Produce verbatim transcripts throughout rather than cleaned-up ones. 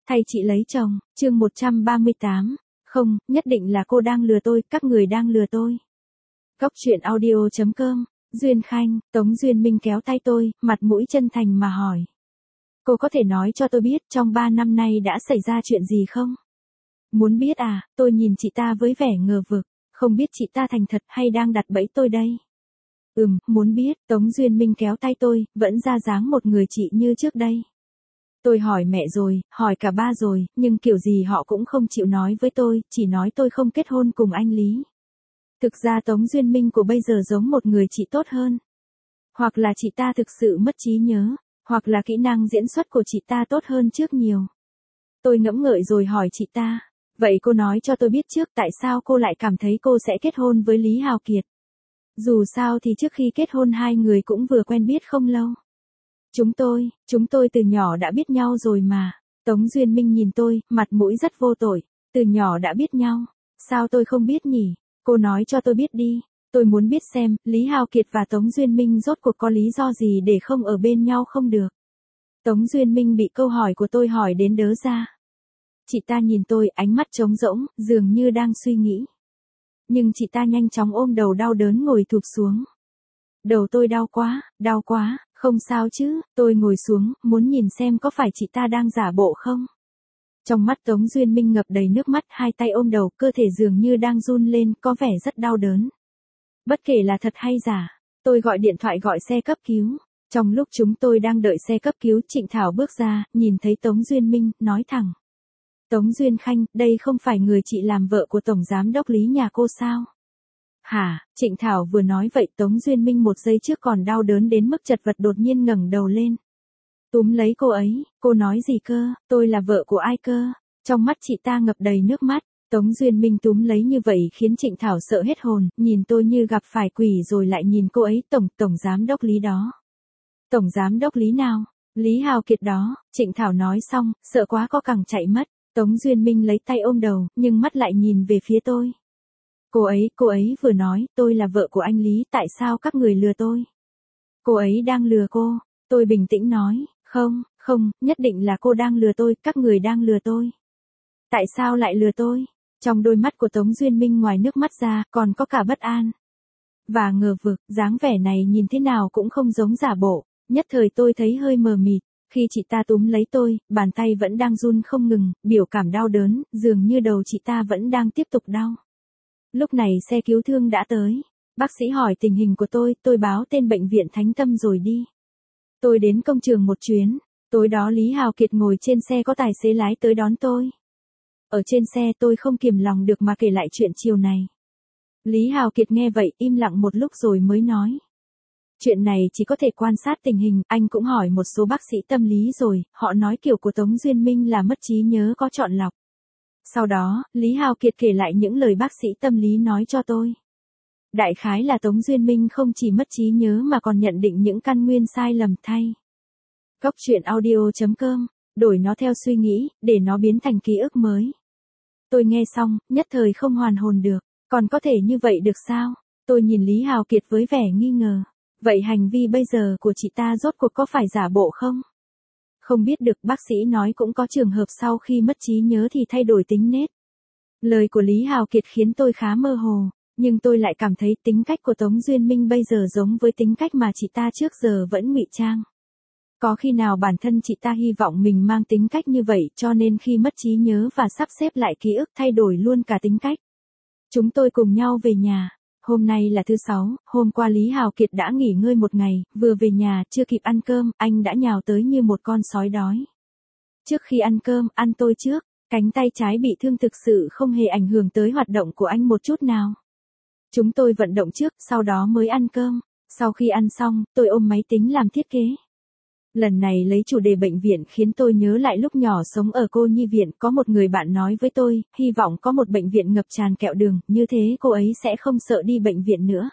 Thay chị lấy chồng, chương một trăm ba mươi tám. Không, nhất định là cô đang lừa tôi, các người đang lừa tôi. Góc truyện audio chấm com, Duyên Khanh, Tống Duyên Minh kéo tay tôi, mặt mũi chân thành mà hỏi. Cô có thể nói cho tôi biết trong ba năm nay đã xảy ra chuyện gì không? Muốn biết à, tôi nhìn chị ta với vẻ ngờ vực, không biết chị ta thành thật hay đang đặt bẫy tôi đây. Ừm, muốn biết, Tống Duyên Minh kéo tay tôi, vẫn ra dáng một người chị như trước đây. Tôi hỏi mẹ rồi, hỏi cả ba rồi, nhưng kiểu gì họ cũng không chịu nói với tôi, chỉ nói tôi không kết hôn cùng anh Lý. Thực ra Tống Duyên Minh của bây giờ giống một người chị tốt hơn. Hoặc là chị ta thực sự mất trí nhớ, hoặc là kỹ năng diễn xuất của chị ta tốt hơn trước nhiều. Tôi ngẫm ngợi rồi hỏi chị ta, vậy cô nói cho tôi biết trước tại sao cô lại cảm thấy cô sẽ kết hôn với Lý Hào Kiệt. Dù sao thì trước khi kết hôn hai người cũng vừa quen biết không lâu. Chúng tôi, chúng tôi từ nhỏ đã biết nhau rồi mà. Tống Duyên Minh nhìn tôi, mặt mũi rất vô tội. Từ nhỏ đã biết nhau. Sao tôi không biết nhỉ? Cô nói cho tôi biết đi. Tôi muốn biết xem, Lý Hào Kiệt và Tống Duyên Minh rốt cuộc có lý do gì để không ở bên nhau không được. Tống Duyên Minh bị câu hỏi của tôi hỏi đến đớ ra. Chị ta nhìn tôi, ánh mắt trống rỗng, dường như đang suy nghĩ. Nhưng chị ta nhanh chóng ôm đầu đau đớn ngồi thụp xuống. Đầu tôi đau quá, đau quá, không sao chứ, tôi ngồi xuống, muốn nhìn xem có phải chị ta đang giả bộ không. Trong mắt Tống Duyên Minh ngập đầy nước mắt, hai tay ôm đầu, cơ thể dường như đang run lên, có vẻ rất đau đớn. Bất kể là thật hay giả, tôi gọi điện thoại gọi xe cấp cứu. Trong lúc chúng tôi đang đợi xe cấp cứu, Trịnh Thảo bước ra, nhìn thấy Tống Duyên Minh, nói thẳng. Tống Duyên Khanh, đây không phải người chị làm vợ của Tổng Giám đốc Lý nhà cô sao? Hả, Trịnh Thảo vừa nói vậy Tống Duyên Minh một giây trước còn đau đớn đến mức chật vật đột nhiên ngẩng đầu lên. Túm lấy cô ấy, cô nói gì cơ, tôi là vợ của ai cơ? Trong mắt chị ta ngập đầy nước mắt, Tống Duyên Minh túm lấy như vậy khiến Trịnh Thảo sợ hết hồn, nhìn tôi như gặp phải quỷ rồi lại nhìn cô ấy, tổng, tổng giám đốc Lý đó. Tổng giám đốc Lý nào? Lý Hào Kiệt đó, Trịnh Thảo nói xong, sợ quá có cẳng chạy mất, Tống Duyên Minh lấy tay ôm đầu, nhưng mắt lại nhìn về phía tôi. Cô ấy, cô ấy vừa nói, tôi là vợ của anh Lý, tại sao các người lừa tôi? Cô ấy đang lừa cô, tôi bình tĩnh nói, không, không, nhất định là cô đang lừa tôi, các người đang lừa tôi. Tại sao lại lừa tôi? Trong đôi mắt của Tống Duyên Minh ngoài nước mắt ra, còn có cả bất an. Và ngờ vực, dáng vẻ này nhìn thế nào cũng không giống giả bộ, nhất thời tôi thấy hơi mờ mịt. Khi chị ta túm lấy tôi, bàn tay vẫn đang run không ngừng, biểu cảm đau đớn, dường như đầu chị ta vẫn đang tiếp tục đau. Lúc này xe cứu thương đã tới. Bác sĩ hỏi tình hình của tôi, tôi báo tên bệnh viện Thánh Tâm rồi đi. Tôi đến công trường một chuyến. Tối đó Lý Hào Kiệt ngồi trên xe có tài xế lái tới đón tôi. Ở trên xe tôi không kiềm lòng được mà kể lại chuyện chiều này. Lý Hào Kiệt nghe vậy im lặng một lúc rồi mới nói. Chuyện này chỉ có thể quan sát tình hình, anh cũng hỏi một số bác sĩ tâm lý rồi, họ nói kiểu của Tống Duyên Minh là mất trí nhớ có chọn lọc. Sau đó, Lý Hào Kiệt kể lại những lời bác sĩ tâm lý nói cho tôi. Đại khái là Tống Duyên Minh không chỉ mất trí nhớ mà còn nhận định những căn nguyên sai lầm thay. Góc truyện audio chấm com, đổi nó theo suy nghĩ, để nó biến thành ký ức mới. Tôi nghe xong, nhất thời không hoàn hồn được, còn có thể như vậy được sao? Tôi nhìn Lý Hào Kiệt với vẻ nghi ngờ. Vậy hành vi bây giờ của chị ta rốt cuộc có phải giả bộ không? Không biết được, bác sĩ nói cũng có trường hợp sau khi mất trí nhớ thì thay đổi tính nết. Lời của Lý Hào Kiệt khiến tôi khá mơ hồ, nhưng tôi lại cảm thấy tính cách của Tống Duyên Minh bây giờ giống với tính cách mà chị ta trước giờ vẫn ngụy trang. Có khi nào bản thân chị ta hy vọng mình mang tính cách như vậy cho nên khi mất trí nhớ và sắp xếp lại ký ức thay đổi luôn cả tính cách. Chúng tôi cùng nhau về nhà. Hôm nay là thứ sáu, hôm qua Lý Hào Kiệt đã nghỉ ngơi một ngày, vừa về nhà, chưa kịp ăn cơm, anh đã nhào tới như một con sói đói. Trước khi ăn cơm, ăn tôi trước, cánh tay trái bị thương thực sự không hề ảnh hưởng tới hoạt động của anh một chút nào. Chúng tôi vận động trước, sau đó mới ăn cơm. Sau khi ăn xong, tôi ôm máy tính làm thiết kế. Lần này lấy chủ đề bệnh viện khiến tôi nhớ lại lúc nhỏ sống ở cô nhi viện, có một người bạn nói với tôi, hy vọng có một bệnh viện ngập tràn kẹo đường, như thế cô ấy sẽ không sợ đi bệnh viện nữa.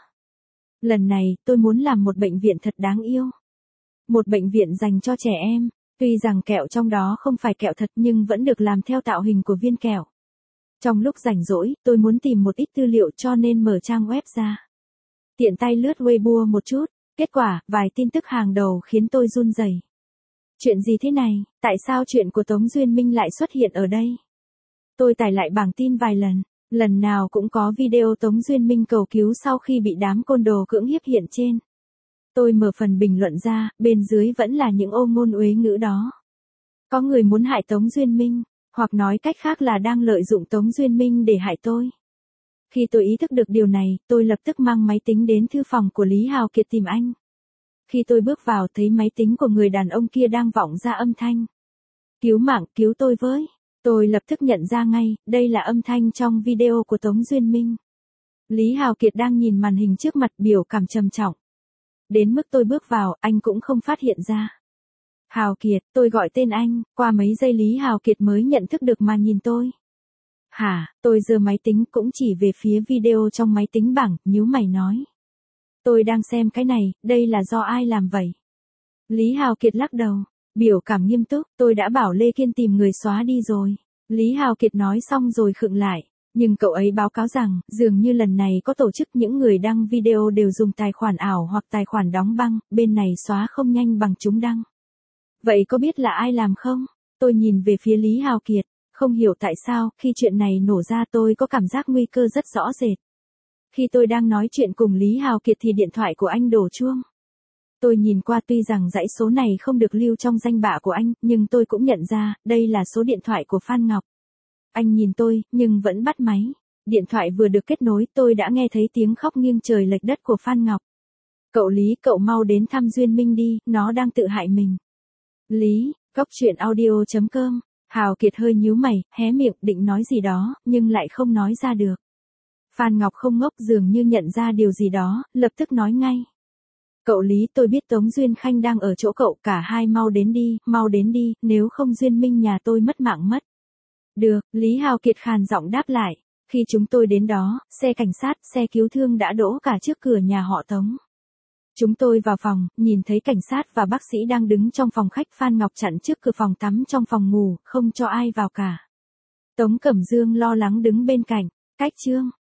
Lần này, tôi muốn làm một bệnh viện thật đáng yêu. Một bệnh viện dành cho trẻ em, tuy rằng kẹo trong đó không phải kẹo thật nhưng vẫn được làm theo tạo hình của viên kẹo. Trong lúc rảnh rỗi, tôi muốn tìm một ít tư liệu cho nên mở trang web ra. Tiện tay lướt Weibo một chút, kết quả, vài tin tức hàng đầu khiến tôi run rẩy. Chuyện gì thế này, tại sao chuyện của Tống Duyên Minh lại xuất hiện ở đây? Tôi tải lại bảng tin vài lần, lần nào cũng có video Tống Duyên Minh cầu cứu sau khi bị đám côn đồ cưỡng hiếp hiện trên. Tôi mở phần bình luận ra, bên dưới vẫn là những ô ngôn uế ngữ đó. Có người muốn hại Tống Duyên Minh, hoặc nói cách khác là đang lợi dụng Tống Duyên Minh để hại tôi. Khi tôi ý thức được điều này, tôi lập tức mang máy tính đến thư phòng của Lý Hào Kiệt tìm anh. Khi tôi bước vào thấy máy tính của người đàn ông kia đang vọng ra âm thanh. Cứu mạng, cứu tôi với. Tôi lập tức nhận ra ngay, đây là âm thanh trong video của Tống Duyên Minh. Lý Hào Kiệt đang nhìn màn hình trước mặt biểu cảm trầm trọng. Đến mức tôi bước vào, anh cũng không phát hiện ra. Hào Kiệt, tôi gọi tên anh, qua mấy giây Lý Hào Kiệt mới nhận thức được mà nhìn tôi. Hả, tôi giơ máy tính cũng chỉ về phía video trong máy tính bảng, nhíu mày nói. Tôi đang xem cái này, đây là do ai làm vậy? Lý Hào Kiệt lắc đầu, biểu cảm nghiêm túc, tôi đã bảo Lê Kiên tìm người xóa đi rồi. Lý Hào Kiệt nói xong rồi khựng lại, nhưng cậu ấy báo cáo rằng, dường như lần này có tổ chức những người đăng video đều dùng tài khoản ảo hoặc tài khoản đóng băng, bên này xóa không nhanh bằng chúng đăng. Vậy có biết là ai làm không? Tôi nhìn về phía Lý Hào Kiệt, không hiểu tại sao, khi chuyện này nổ ra tôi có cảm giác nguy cơ rất rõ rệt. Khi tôi đang nói chuyện cùng Lý Hào Kiệt thì điện thoại của anh đổ chuông. Tôi nhìn qua tuy rằng dãy số này không được lưu trong danh bạ của anh, nhưng tôi cũng nhận ra, đây là số điện thoại của Phan Ngọc. Anh nhìn tôi, nhưng vẫn bắt máy. Điện thoại vừa được kết nối, tôi đã nghe thấy tiếng khóc nghiêng trời lệch đất của Phan Ngọc. Cậu Lý, cậu mau đến thăm Duyên Minh đi, nó đang tự hại mình. Lý, góc chuyện audio chấm com. Hào Kiệt hơi nhíu mày, hé miệng định nói gì đó, nhưng lại không nói ra được. Phan Ngọc không ngốc, dường như nhận ra điều gì đó, lập tức nói ngay. Cậu Lý, tôi biết Tống Duyên Khanh đang ở chỗ cậu, cả hai mau đến đi, mau đến đi, nếu không Duyên Minh nhà tôi mất mạng mất. Được, Lý Hào Kiệt khàn giọng đáp lại. Khi chúng tôi đến đó, xe cảnh sát, xe cứu thương đã đỗ cả trước cửa nhà họ Tống. Chúng tôi vào phòng, nhìn thấy cảnh sát và bác sĩ đang đứng trong phòng khách. Phan Ngọc chặn trước cửa phòng tắm trong phòng ngủ, không cho ai vào cả. Tống Cẩm Dương lo lắng đứng bên cạnh. Cách chương